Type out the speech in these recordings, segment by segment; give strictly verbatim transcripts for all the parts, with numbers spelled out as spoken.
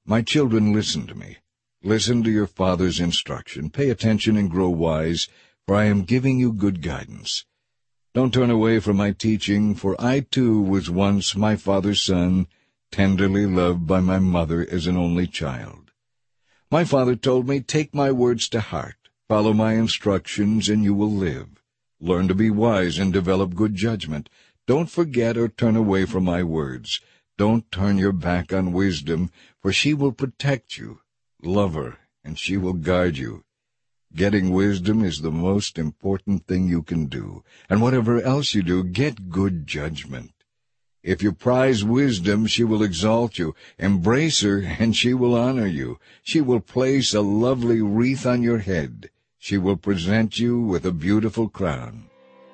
My children, listen to me. Listen to your father's instruction. Pay attention and grow wise, for I am giving you good guidance. Don't turn away from my teaching, for I too was once my father's son, tenderly loved by my mother as an only child. My father told me, take my words to heart, follow my instructions, and you will live. Learn to be wise and develop good judgment. Don't forget or turn away from my words. Don't turn your back on wisdom, for she will protect you. Love her, and she will guard you. Getting wisdom is the most important thing you can do, and whatever else you do, get good judgment. If you prize wisdom, she will exalt you. Embrace her, and she will honor you. She will place a lovely wreath on your head. She will present you with a beautiful crown.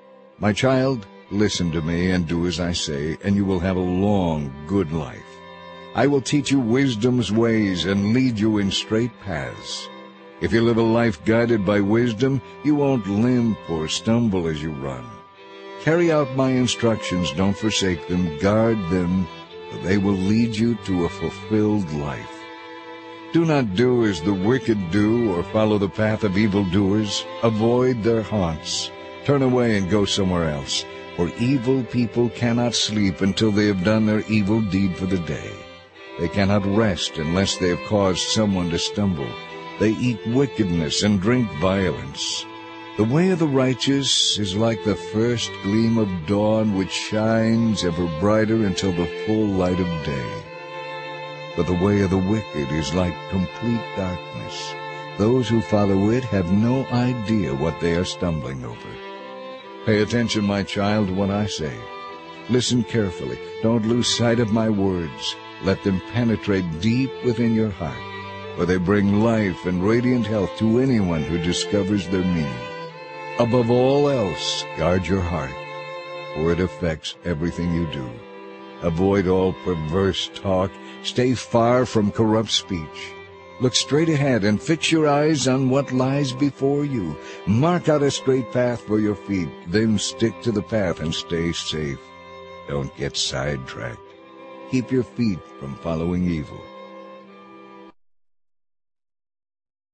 My child, listen to me and do as I say, and you will have a long, good life. I will teach you wisdom's ways and lead you in straight paths. If you live a life guided by wisdom, you won't limp or stumble as you run. Carry out my instructions, don't forsake them, guard them, for they will lead you to a fulfilled life. Do not do as the wicked do or follow the path of evildoers. Avoid their haunts. Turn away and go somewhere else, for evil people cannot sleep until they have done their evil deed for the day. They cannot rest unless they have caused someone to stumble. They eat wickedness and drink violence. The way of the righteous is like the first gleam of dawn, which shines ever brighter until the full light of day. But the way of the wicked is like complete darkness. Those who follow it have no idea what they are stumbling over. Pay attention, my child, to what I say. Listen carefully. Don't lose sight of my words. Let them penetrate deep within your heart, for they bring life and radiant health to anyone who discovers their meaning. Above all else, guard your heart, for it affects everything you do. Avoid all perverse talk. Stay far from corrupt speech. Look straight ahead and fix your eyes on what lies before you. Mark out a straight path for your feet, then stick to the path and stay safe. Don't get sidetracked. Keep your feet from following evil.